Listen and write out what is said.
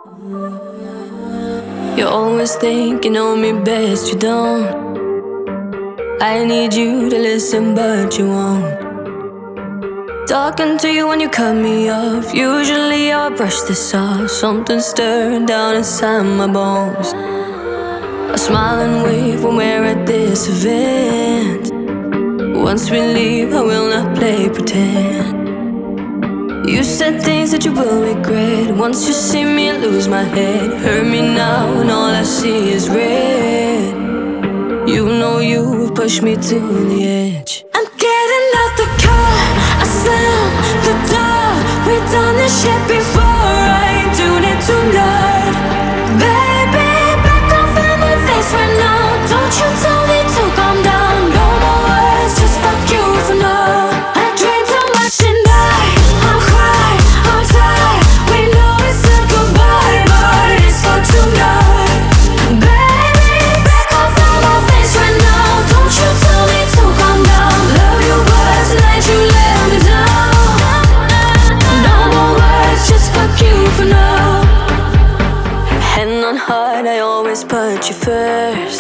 You always think you know me best, you don't. I need you to listen, but you won't. Talking to you when you cut me off. Usually I brush this off. Something stirring down inside my bones. I smile and wave when we're at this event. Once we leave, I will not play pretend. You said things that you will regret. Once you see me, I lose my head. Hurt me now, and all I see is red. You know you have pushed me to the edge. I'm getting out the car, I slam the door. We've done this shit before, I ain't doing it tonight. Baby, back off in my face right now. Don't you tell me to calm down. No more words, just fuck you for now. I drink too much tonight. I'm high, I'm tired. We know it's a goodbye, but it's for tonight. Baby, back off in my face right now. Don't you tell me to calm down. Love you, but tonight you let me down. No more words, just fuck you for now. Hand on heart, I always put you first.